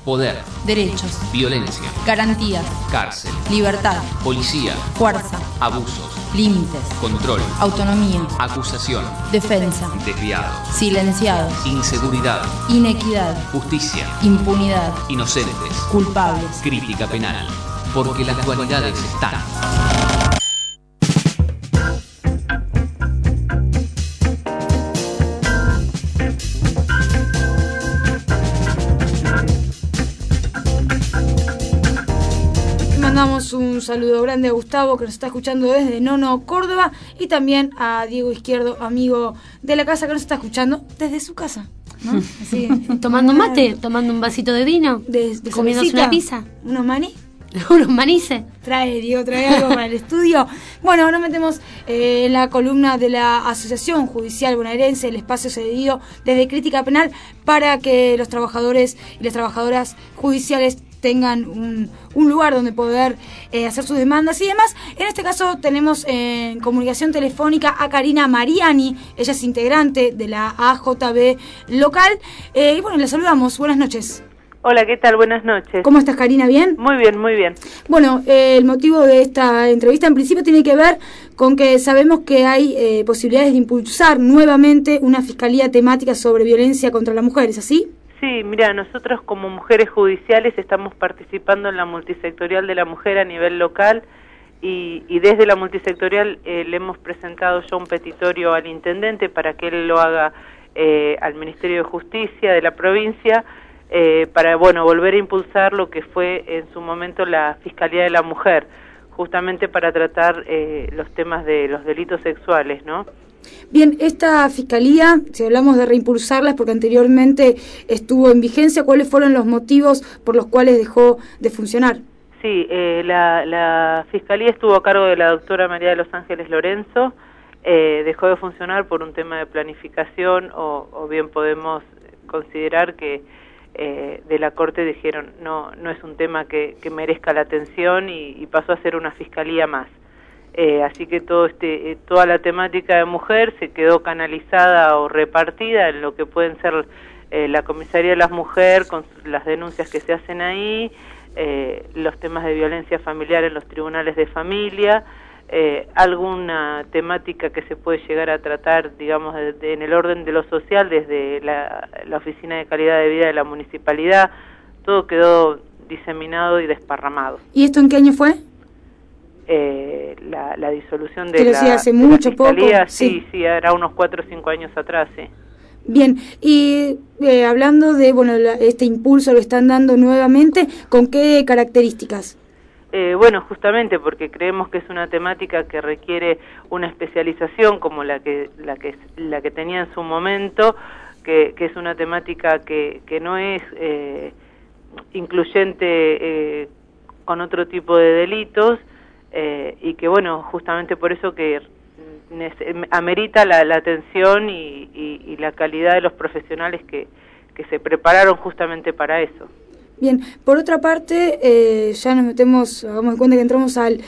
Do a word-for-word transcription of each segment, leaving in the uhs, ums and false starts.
Poder. Derechos. Violencia. Garantías. Cárcel. Libertad. Policía. Fuerza. Abusos. Límites. Control. Autonomía. Acusación. Defensa. Desviados. Silenciados. Inseguridad. Inequidad. Justicia. Impunidad. Inocentes. Culpables. Crítica penal. Porque las dualidades están. Mandamos un saludo grande a Gustavo, que nos está escuchando desde Nono, Córdoba, y también a Diego Izquierdo, amigo de la casa, que nos está escuchando desde su casa, ¿no? Así, tomando mate, tomando un vasito de vino, de, de comiéndose una pizza, unos maní, unos manices. Trae, Diego, trae algo para el estudio. Bueno, ahora metemos eh, en la columna de la Asociación Judicial Bonaerense, el espacio cedido desde Crítica Penal para que los trabajadores y las trabajadoras judiciales tengan un, un lugar donde poder eh, hacer sus demandas y demás. En este caso tenemos en comunicación telefónica a Karina Mariani, ella es integrante de la A J B local, eh, y bueno, la saludamos. Buenas noches. Hola, ¿qué tal? Buenas noches. ¿Cómo estás, Karina? ¿Bien? Muy bien, muy bien. Bueno, eh, el motivo de esta entrevista en principio tiene que ver con que sabemos que hay eh, posibilidades de impulsar nuevamente una fiscalía temática sobre violencia contra la mujer, ¿es así? Sí, mira, nosotros como mujeres judiciales estamos participando en la multisectorial de la mujer a nivel local y, y desde la multisectorial eh, le hemos presentado ya un petitorio al intendente para que él lo haga eh, al Ministerio de Justicia de la provincia eh, para, bueno, volver a impulsar lo que fue en su momento la Fiscalía de la Mujer, justamente para tratar eh, los temas de los delitos sexuales, ¿no? Bien, esta fiscalía, si hablamos de reimpulsarla, es porque anteriormente estuvo en vigencia. ¿Cuáles fueron los motivos por los cuales dejó de funcionar? Sí, eh, la, la fiscalía estuvo a cargo de la doctora María de los Ángeles Lorenzo, eh, dejó de funcionar por un tema de planificación o, o bien podemos considerar que eh, de la Corte dijeron no, no es un tema que, que merezca la atención y, y pasó a ser una fiscalía más. Eh, así que todo este, eh, toda la temática de mujer se quedó canalizada o repartida en lo que pueden ser eh, la comisaría de las mujeres con las denuncias que se hacen ahí, eh, los temas de violencia familiar en los tribunales de familia, eh, alguna temática que se puede llegar a tratar, digamos, de, de, en el orden de lo social desde la, la Oficina de Calidad de Vida de la Municipalidad. Todo quedó diseminado y desparramado. ¿Y esto en qué año fue? Eh, la, la disolución de Pero la, sí, hace de mucho, la fiscalía, poco, sí. sí, sí, era unos cuatro o cinco años atrás, sí. Bien, y eh, hablando de, bueno, la, este impulso lo están dando nuevamente, ¿con qué características? Eh, bueno, justamente porque creemos que es una temática que requiere una especialización como la que la que la que tenía en su momento, que, que es una temática que, que no es eh, incluyente eh, con otro tipo de delitos. Eh, y que bueno, justamente por eso que amerita la, la atención y, y, y la calidad de los profesionales que, que se prepararon justamente para eso. Bien, por otra parte, eh, ya nos metemos, hagamos de cuenta que entramos al,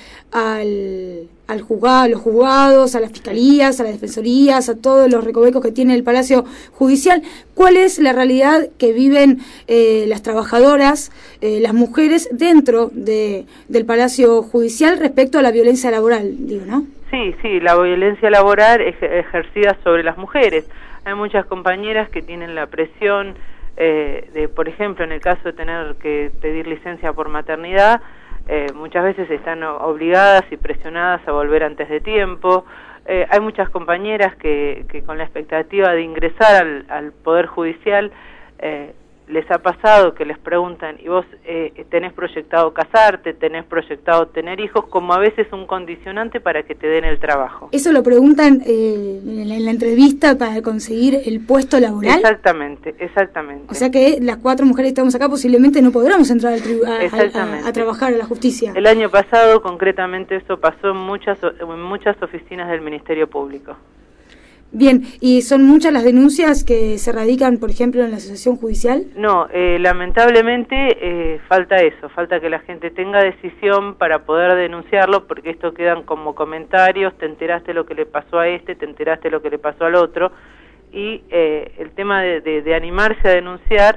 al, al juzgado, a los juzgados, a las fiscalías, a las defensorías, a todos los recovecos que tiene el Palacio Judicial. ¿Cuál es la realidad que viven eh, las trabajadoras, eh, las mujeres dentro de, del Palacio Judicial respecto a la violencia laboral, digo, ¿no? Sí, sí, la violencia laboral es ejercida sobre las mujeres. Hay muchas compañeras que tienen la presión Eh, de, por ejemplo, en el caso de tener que pedir licencia por maternidad, eh, muchas veces están obligadas y presionadas a volver antes de tiempo. Eh, hay muchas compañeras que, que con la expectativa de ingresar al, al Poder Judicial, eh, les ha pasado que les preguntan, ¿y vos eh, tenés proyectado casarte, tenés proyectado tener hijos? Como a veces un condicionante para que te den el trabajo. ¿Eso lo preguntan eh, en, la, en la entrevista para conseguir el puesto laboral? Exactamente, exactamente. O sea que las cuatro mujeres que estamos acá posiblemente no podremos entrar al tribu- a, a, a, a trabajar a la justicia. El año pasado, concretamente, eso pasó en muchas, en muchas oficinas del Ministerio Público. Bien, ¿y son muchas las denuncias que se radican, por ejemplo, en la asociación judicial? No, eh, lamentablemente eh, falta eso, falta que la gente tenga decisión para poder denunciarlo, porque esto quedan como comentarios, te enteraste lo que le pasó a este, te enteraste lo que le pasó al otro, y eh, el tema de, de, de animarse a denunciar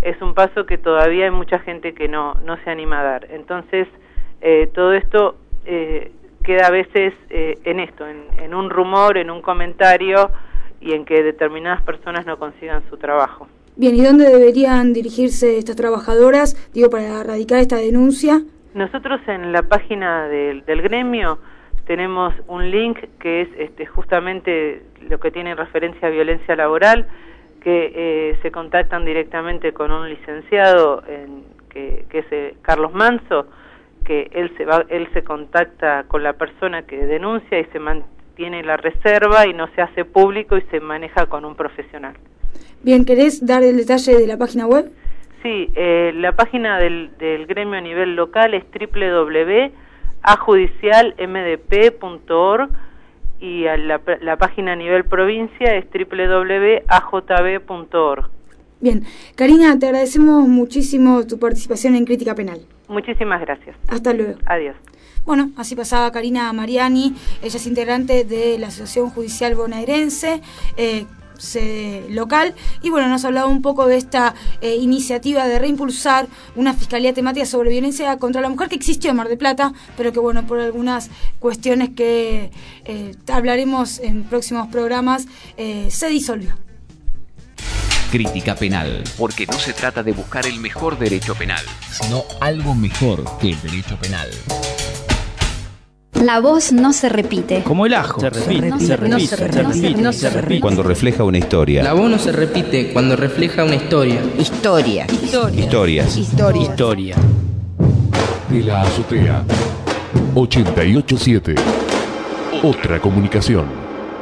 es un paso que todavía hay mucha gente que no, no se anima a dar. Entonces, eh, todo esto eh, queda a veces eh, en esto, en, en un rumor, en un comentario, y en que determinadas personas no consigan su trabajo. Bien, ¿y dónde deberían dirigirse estas trabajadoras, digo, para erradicar esta denuncia? Nosotros en la página del, del gremio tenemos un link que es este, justamente lo que tiene referencia a violencia laboral, que eh, se contactan directamente con un licenciado en, que, que es eh, Carlos Manso, que él se va, él se contacta con la persona que denuncia y se mantiene la reserva y no se hace público y se maneja con un profesional. Bien, ¿querés dar el detalle de la página web? Sí, eh, la página del, del gremio a nivel local es doble u doble u doble u punto a judicial m d p punto org y a la, la página a nivel provincia es doble u doble u doble u punto a j b punto org. Bien, Karina, te agradecemos muchísimo tu participación en Crítica Penal. Muchísimas gracias. Hasta luego. Adiós. Bueno, así pasaba Karina Mariani, ella es integrante de la Asociación Judicial Bonaerense, eh, sede local, y bueno, nos ha hablado un poco de esta eh, iniciativa de reimpulsar una fiscalía temática sobre violencia contra la mujer que existió en Mar del Plata, pero que bueno, por algunas cuestiones que eh, hablaremos en próximos programas, eh, se disolvió. Crítica Penal, porque no se trata de buscar el mejor derecho penal, sino algo mejor que el derecho penal. La voz no se repite. Como el ajo. Se repite, no se, se, repite, no se repite, se repite, no se repite. Cuando refleja una historia. La voz no se repite cuando refleja una historia. Historia. Historia. Historias. Historia. Historia. De la azotea. ochenta y ocho punto siete. Otra comunicación.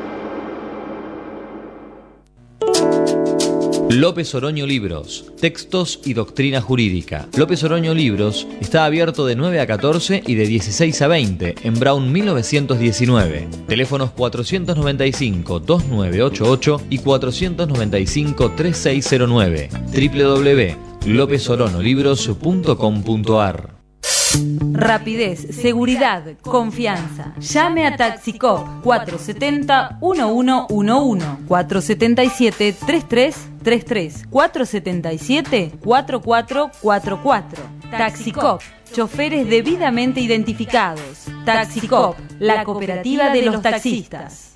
López Oroño Libros, textos y doctrina jurídica. López Oroño Libros está abierto de nueve a catorce y de dieciséis a veinte en Brown mil novecientos diecinueve. Teléfonos cuatrocientos noventa y cinco, dos nueve ocho ocho y cuatrocientos noventa y cinco, tres seis cero nueve. doble u doble u doble u punto lópez oroño libros punto com punto a r. Rapidez, seguridad, confianza. Llame a Taxicop cuatro siete cero, uno uno uno uno, cuatro siete siete, tres tres tres tres, cuatro siete siete, cuatro cuatro cuatro cuatro. Taxicop, choferes debidamente identificados. Taxicop, la cooperativa de los taxistas.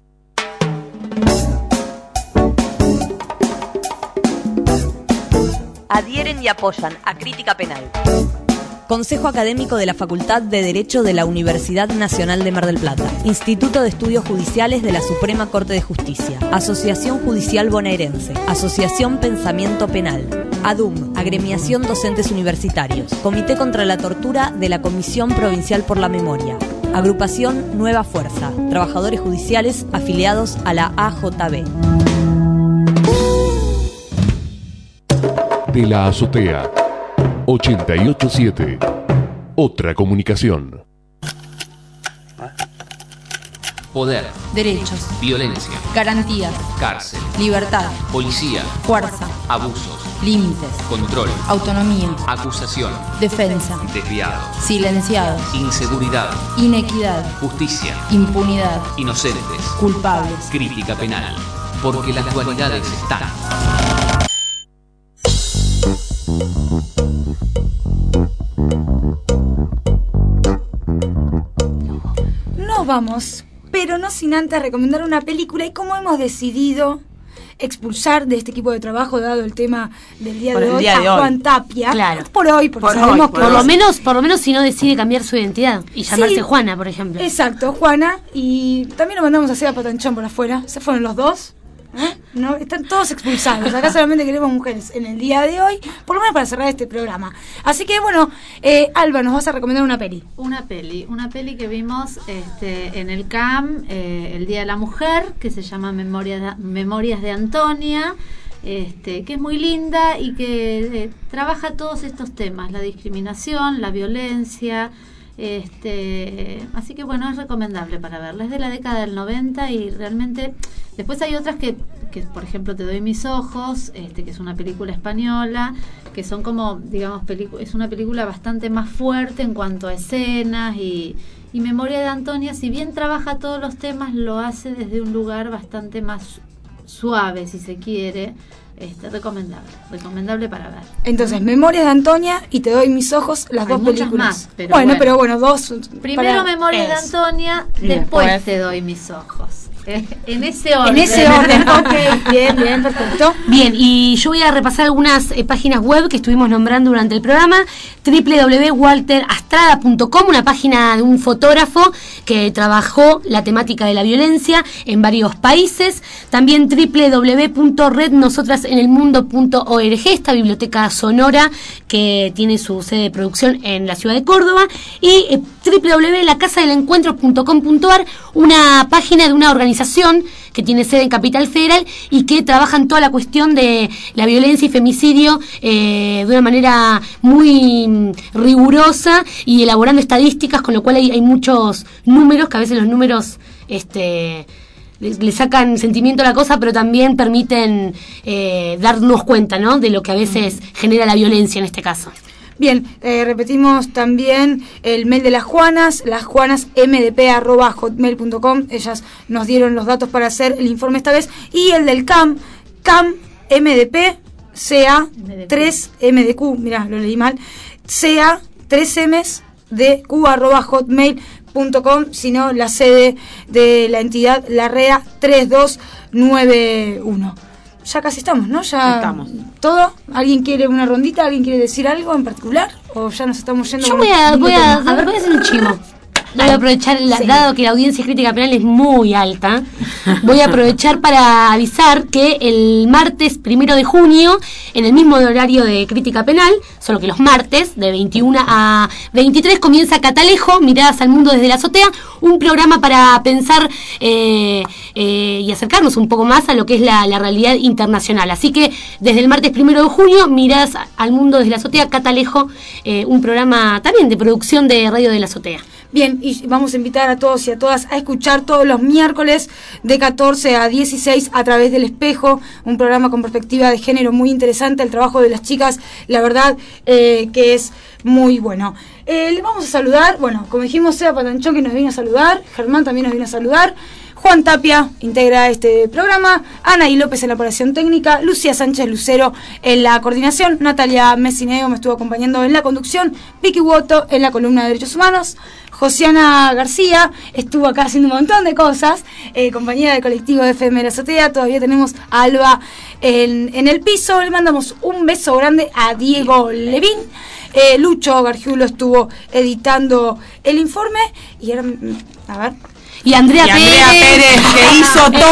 Adhieren y apoyan a Crítica Penal. Consejo Académico de la Facultad de Derecho de la Universidad Nacional de Mar del Plata. Instituto de Estudios Judiciales de la Suprema Corte de Justicia. Asociación Judicial Bonaerense. Asociación Pensamiento Penal. ADUM, Agremiación Docentes Universitarios. Comité contra la Tortura de la Comisión Provincial por la Memoria. Agrupación Nueva Fuerza. Trabajadores judiciales afiliados a la A J B. De la azotea. ochenta y ocho punto siete. Otra comunicación. Poder, derechos, violencia, garantías, cárcel, libertad, policía, fuerza, abusos, límites, control, autonomía, acusación, defensa, desviado, silenciados, inseguridad, inequidad, justicia, impunidad, inocentes, culpables. Crítica Penal, porque las dualidades están. Nos vamos, pero no sin antes recomendar una película, y como hemos decidido expulsar de este equipo de trabajo, dado el tema del día, de hoy, día de a hoy. Juan Tapia, Claro. por hoy, porque Por sabemos hoy, que por lo es- menos, por lo menos si no decide cambiar su identidad y llamarse Sí. Juana, por ejemplo. Exacto, Juana, y también lo mandamos a Seba Patanchón por afuera. Se fueron los dos. ¿eh? No, están todos expulsados. Acá solamente queremos mujeres en el día de hoy, por lo menos para cerrar este programa. Así que bueno, eh, Alba, nos vas a recomendar una peli. Una peli, una peli que vimos este, en el C A M eh, el Día de la Mujer, que se llama Memorias de, Memorias de Antonia, este, que es muy linda y que eh, trabaja todos estos temas, la discriminación, la violencia. Este, así que bueno, es recomendable para verla. Es de la década del noventa y realmente después hay otras que, que por ejemplo Te doy mis ojos, este, que es una película española, que son como, digamos, pelicu- es una película bastante más fuerte en cuanto a escenas, y, y Memoria de Antonia, si bien trabaja todos los temas, lo hace desde un lugar bastante más suave, si se quiere, Este, recomendable, recomendable para ver. Entonces, Memorias de Antonia y Te doy mis ojos, las Hay dos muchas películas. más, pero bueno, bueno. pero bueno, dos. Primero para- Memorias de eso. Antonia, Y después, después- Te doy mis ojos. Eh, en ese orden. En ese orden, ok, bien, bien, perfecto. Bien, y yo voy a repasar algunas eh, páginas web que estuvimos nombrando durante el programa. doble u doble u doble u punto walter astrada punto com, una página de un fotógrafo que trabajó la temática de la violencia en varios países. También doble u doble u doble u punto red nosotras en el mundo punto org, esta biblioteca sonora que tiene su sede de producción en la ciudad de Córdoba. Y eh, doble u doble u doble u punto la casa del encuentro punto com punto ar, una página de una organización que tiene sede en Capital Federal y que trabajan toda la cuestión de la violencia y femicidio eh, de una manera muy mm, rigurosa y elaborando estadísticas, con lo cual hay, hay muchos números, que a veces los números este le, le sacan sentimiento a la cosa, pero también permiten eh, darnos cuenta, ¿no?, de lo que a veces genera la violencia en este caso. Bien, eh, repetimos también el mail de las Juanas, las Juanas m d p arroba hotmail punto com. Ellas nos dieron los datos para hacer el informe esta vez. Y el del C A M, C A M M D P C A tres M D Q, mirá, lo leí mal, C A tres M's de Q arroba hotmail punto com, sino la sede de la entidad Larrea tres dos nueve uno. Ya casi estamos, ¿no? Ya Estamos. ¿Todo? ¿Alguien quiere una rondita? ¿Alguien quiere decir algo en particular? ¿O ya nos estamos yendo? Yo con voy a, un voy minuto a, más? a ver, voy a hacer un chivo. Voy a aprovechar, la- Sí. dado que la audiencia crítica penal es muy alta, voy a aprovechar para avisar que el martes primero de junio, en el mismo horario de crítica penal, solo que los martes, de veintiuno a veintitrés, comienza Catalejo, Miradas al Mundo desde la Azotea, un programa para pensar eh, eh, y acercarnos un poco más a lo que es la, la realidad internacional. Así que desde el martes primero de junio, Miradas al Mundo desde la Azotea, Catalejo, eh, un programa también de producción de Radio de la Azotea. Bien, y vamos a invitar a todos y a todas a escuchar todos los miércoles de catorce a dieciséis a través del Espejo, un programa con perspectiva de género muy interesante, el trabajo de las chicas, la verdad eh, que es muy bueno. Eh, le vamos a saludar, bueno, como dijimos, Seba Patanchón que nos vino a saludar, Germán también nos vino a saludar, Juan Tapia integra este programa, Anaí López en la operación técnica, Lucía Sánchez Lucero en la coordinación, Natalia Messineo me estuvo acompañando en la conducción, Vicky Woto en la columna de Derechos Humanos, Josiana García estuvo acá haciendo un montón de cosas, eh, compañera del colectivo de F M de la Azotea. Todavía tenemos a Alba en, en el piso. Le mandamos un beso grande a Diego Levín. Eh, Lucho Gargiulo estuvo editando el informe y ahora, a ver. Y Andrea, Y Andrea Pérez, Pérez, que hizo Eh,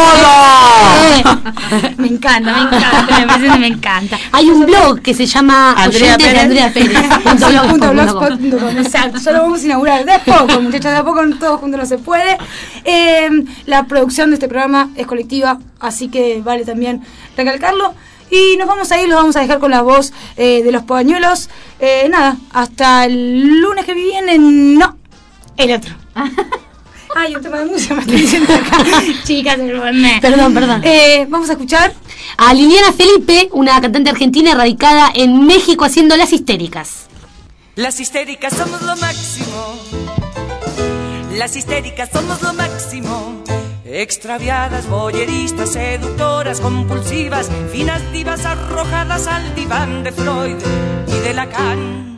todo. eh, me encanta, me encanta, me parece que me encanta. Hay un blog que se llama Andrea Oyentes de Pérez. Andrea Pérez. punto Sí, blogspot punto punto com. blogspot punto com, exacto, ya lo vamos a inaugurar de a poco, muchachas, de a poco todos juntos no se puede. Eh, la producción de este programa es colectiva, así que vale también recalcarlo. Y nos vamos a ir, los vamos a dejar con la voz eh, de los pañuelos. Eh, nada, hasta el lunes que viene, no, el otro. Ay, un tema de música me estoy diciendo acá. Chicas, Perdón, perdón. Eh, vamos a escuchar a Liliana Felipe, una cantante argentina radicada en México haciendo Las Histéricas. Las histéricas somos lo máximo. Las histéricas somos lo máximo. Extraviadas, boyeristas, seductoras, compulsivas, finas divas arrojadas al diván de Freud y de Lacan.